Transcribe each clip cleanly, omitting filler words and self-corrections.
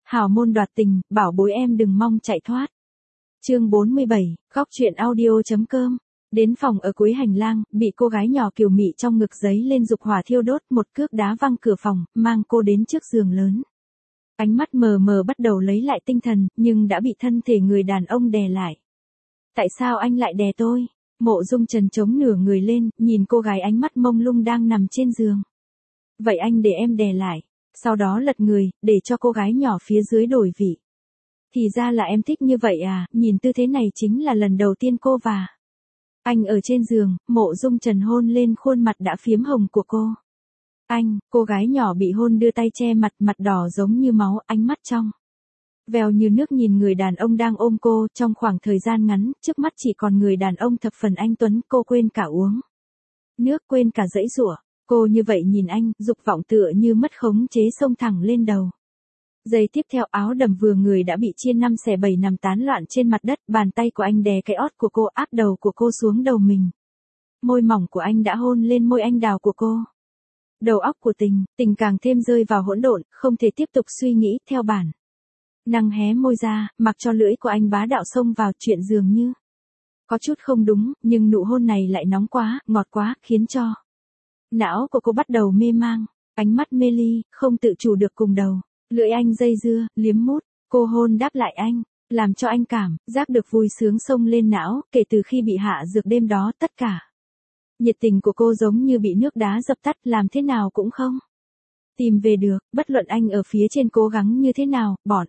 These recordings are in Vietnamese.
Hào môn đoạt tình, bảo bối em đừng mong chạy thoát. Chương 47, góc truyện audio.com. Đến phòng ở cuối hành lang, bị cô gái nhỏ kiều mị trong ngực giấy lên dục hỏa thiêu đốt, một cước đá văng cửa phòng, mang cô đến trước giường lớn. Ánh mắt mờ mờ bắt đầu lấy lại tinh thần, nhưng đã bị thân thể người đàn ông đè lại. Tại sao anh lại đè tôi? Mộ Dung Trần chống nửa người lên, nhìn cô gái ánh mắt mông lung đang nằm trên giường. Vậy anh để em đè lại, sau đó lật người, để cho cô gái nhỏ phía dưới đổi vị. Thì ra là em thích như vậy à, nhìn tư thế này chính là lần đầu tiên cô và anh ở trên giường. Mộ Dung Trần hôn lên khuôn mặt đã phiếm hồng của cô. Anh, cô gái nhỏ bị hôn đưa tay che mặt, mặt đỏ giống như máu, ánh mắt trong veo như nước nhìn người đàn ông đang ôm cô. Trong khoảng thời gian ngắn, trước mắt chỉ còn người đàn ông thập phần anh tuấn, cô quên cả uống nước, quên cả giãy giụa. Cô như vậy nhìn anh, dục vọng tựa như mất khống chế xông thẳng lên đầu. Giây tiếp theo áo đầm vừa người đã bị chia 5 xẻ 7 nằm tán loạn trên mặt đất, bàn tay của anh đè cái ót của cô, áp đầu của cô xuống đầu mình. Môi mỏng của anh đã hôn lên môi anh đào của cô. Đầu óc của tình càng thêm rơi vào hỗn độn, không thể tiếp tục suy nghĩ, theo bản năng hé môi ra, mặc cho lưỡi của anh bá đạo xông vào. Chuyện dường như có chút không đúng, nhưng nụ hôn này lại nóng quá, ngọt quá, khiến cho não của cô bắt đầu mê mang, ánh mắt mê ly, không tự chủ được cùng đầu. Lưỡi anh dây dưa, liếm mút, cô hôn đáp lại anh, làm cho anh cảm giác được vui sướng xông lên não. Kể từ khi bị hạ dược đêm đó, tất cả nhiệt tình của cô giống như bị nước đá dập tắt, làm thế nào cũng không tìm về được. Bất luận anh ở phía trên cố gắng như thế nào, bọn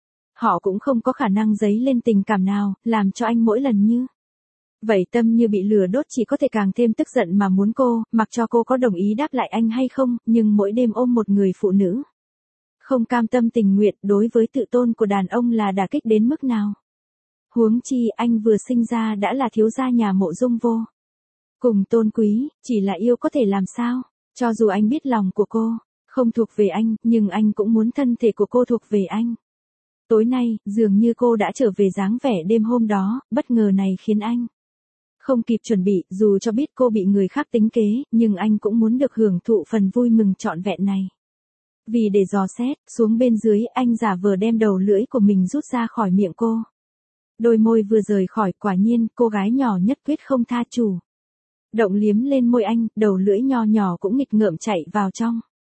họ cũng không có khả năng dấy lên tình cảm nào, làm cho anh mỗi lần như vậy tâm như bị lửa đốt, chỉ có thể càng thêm tức giận mà muốn cô, mặc cho cô có đồng ý đáp lại anh hay không. Nhưng mỗi đêm ôm một người phụ nữ không cam tâm tình nguyện, đối với tự tôn của đàn ông là đả kích đến mức nào. Huống chi anh vừa sinh ra đã là thiếu gia nhà Mộ Dung vô cùng tôn quý, chỉ là yêu có thể làm sao. Cho dù anh biết lòng của cô không thuộc về anh, nhưng anh cũng muốn thân thể của cô thuộc về anh. Tối nay, dường như cô đã trở về dáng vẻ đêm hôm đó. Bất ngờ này khiến anh không kịp chuẩn bị, dù cho biết cô bị người khác tính kế, nhưng anh cũng muốn được hưởng thụ phần vui mừng trọn vẹn này. Vì để dò xét, xuống bên dưới, anh giả vờ đem đầu lưỡi của mình rút ra khỏi miệng cô. Đôi môi vừa rời khỏi, quả nhiên, cô gái nhỏ nhất quyết không tha chủ động liếm lên môi anh, đầu lưỡi nho nhỏ cũng nghịch ngợm chạy vào trong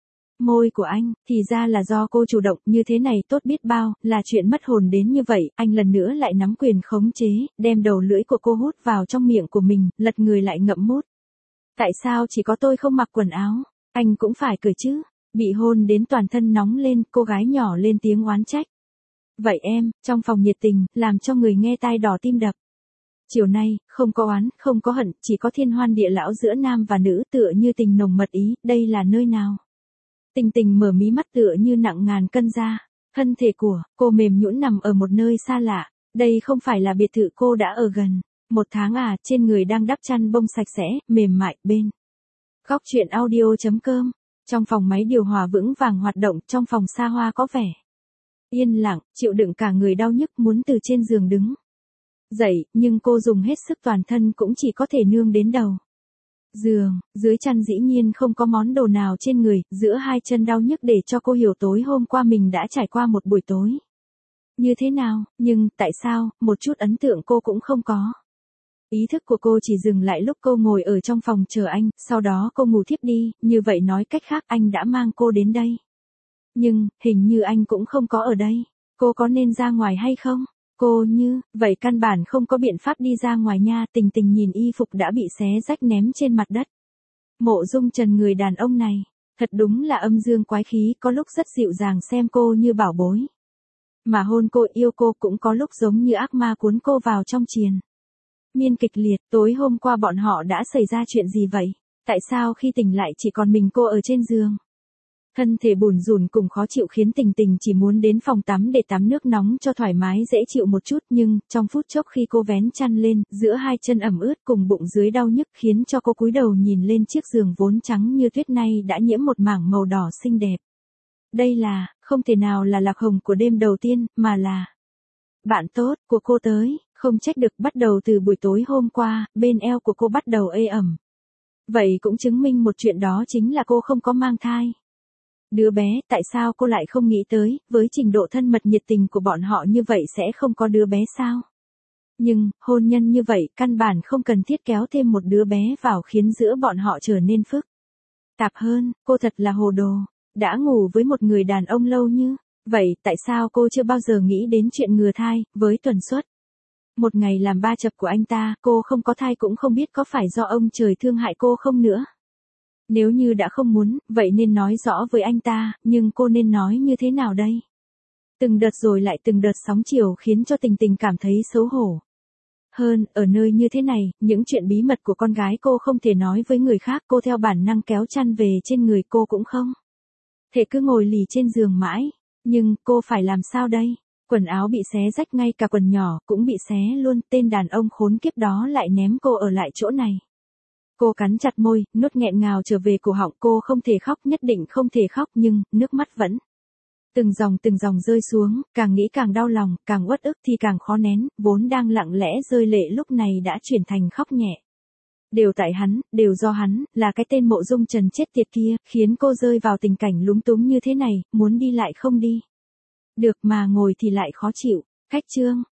môi của anh. Thì ra là do cô chủ động, như thế này tốt biết bao, là chuyện mất hồn đến như vậy. Anh lần nữa lại nắm quyền khống chế, đem đầu lưỡi của cô hút vào trong miệng của mình, lật người lại ngậm mút. Tại sao chỉ có tôi không mặc quần áo? Anh cũng phải cười chứ. Bị hôn đến toàn thân nóng lên, cô gái nhỏ lên tiếng oán trách. Vậy em, trong phòng nhiệt tình, làm cho người nghe tai đỏ tim đập. Chiều nay, không có oán, không có hận, chỉ có thiên hoan địa lão giữa nam và nữ, tựa như tình nồng mật ý. Đây là nơi nào? Tình mở mí mắt tựa như nặng ngàn cân ra. Thân thể của cô mềm nhũn nằm ở một nơi xa lạ. Đây không phải là biệt thự cô đã ở gần 1 tháng à. Trên người đang đắp chăn bông sạch sẽ, mềm mại. Bên góc truyện audio.com. Trong phòng máy điều hòa vững vàng hoạt động, trong phòng xa hoa có vẻ yên lặng, chịu đựng cả người đau nhức muốn từ trên giường đứng dậy, nhưng cô dùng hết sức toàn thân cũng chỉ có thể nương đến đầu giường. Dưới chăn dĩ nhiên không có món đồ nào trên người, giữa hai chân đau nhức để cho cô hiểu tối hôm qua mình đã trải qua một buổi tối như thế nào. Nhưng, tại sao, một chút ấn tượng cô cũng không có. Ý thức của cô chỉ dừng lại lúc cô ngồi ở trong phòng chờ anh, sau đó cô ngủ thiếp đi. Như vậy nói cách khác, anh đã mang cô đến đây. Nhưng, hình như anh cũng không có ở đây. Cô có nên ra ngoài hay không? Cô như vậy căn bản không có biện pháp đi ra ngoài nha. Tình nhìn y phục đã bị xé rách ném trên mặt đất. Mộ Dung Trần, người đàn ông này thật đúng là âm dương quái khí, có lúc rất dịu dàng xem cô như bảo bối, mà hôn cô, yêu cô, cũng có lúc giống như ác ma cuốn cô vào trong triền miên kịch liệt. Tối hôm qua bọn họ đã xảy ra chuyện gì vậy? Tại sao khi tỉnh lại chỉ còn mình cô ở trên giường? Thân thể bủn rủn cùng khó chịu khiến tình chỉ muốn đến phòng tắm để tắm nước nóng cho thoải mái dễ chịu một chút. Nhưng, trong phút chốc khi cô vén chăn lên, giữa hai chân ẩm ướt cùng bụng dưới đau nhức khiến cho cô cúi đầu nhìn lên chiếc giường vốn trắng như tuyết nay đã nhiễm một mảng màu đỏ xinh đẹp. Đây là, không thể nào là Lạc Hồng của đêm đầu tiên, mà là bạn tốt của cô tới. Không trách được, bắt đầu từ buổi tối hôm qua, bên eo của cô bắt đầu ê ẩm. Vậy cũng chứng minh một chuyện, đó chính là cô không có mang thai. Đứa bé, tại sao cô lại không nghĩ tới, với trình độ thân mật nhiệt tình của bọn họ như vậy sẽ không có đứa bé sao? Nhưng, hôn nhân như vậy, căn bản không cần thiết kéo thêm một đứa bé vào khiến giữa bọn họ trở nên phức tạp hơn, cô thật là hồ đồ. Đã ngủ với một người đàn ông lâu như vậy, tại sao cô chưa bao giờ nghĩ đến chuyện ngừa thai, với tần suất một ngày làm 3 chập của anh ta, cô không có thai cũng không biết có phải do ông trời thương hại cô không nữa. Nếu như đã không muốn, vậy nên nói rõ với anh ta, nhưng cô nên nói như thế nào đây? Từng đợt rồi lại từng đợt sóng chiều khiến cho Tình Tình cảm thấy xấu hổ. Hơn, ở nơi như thế này, những chuyện bí mật của con gái cô không thể nói với người khác, cô theo bản năng kéo chăn về trên người cô cũng không thể cứ ngồi lì trên giường mãi. Nhưng, cô phải làm sao đây? Quần áo bị xé rách, ngay cả quần nhỏ cũng bị xé luôn, tên đàn ông khốn kiếp đó lại ném cô ở lại chỗ này. Cô cắn chặt môi, nuốt nghẹn ngào trở về cổ họng, cô không thể khóc, nhất định không thể khóc, nhưng, nước mắt vẫn từng dòng rơi xuống, càng nghĩ càng đau lòng, càng uất ức thì càng khó nén, vốn đang lặng lẽ rơi lệ lúc này đã chuyển thành khóc nhẹ. Đều tại hắn, đều do hắn, là cái tên Mộ Dung Trần chết tiệt kia, khiến cô rơi vào tình cảnh lúng túng như thế này, muốn đi lại không đi được mà ngồi thì lại khó chịu. Khách chương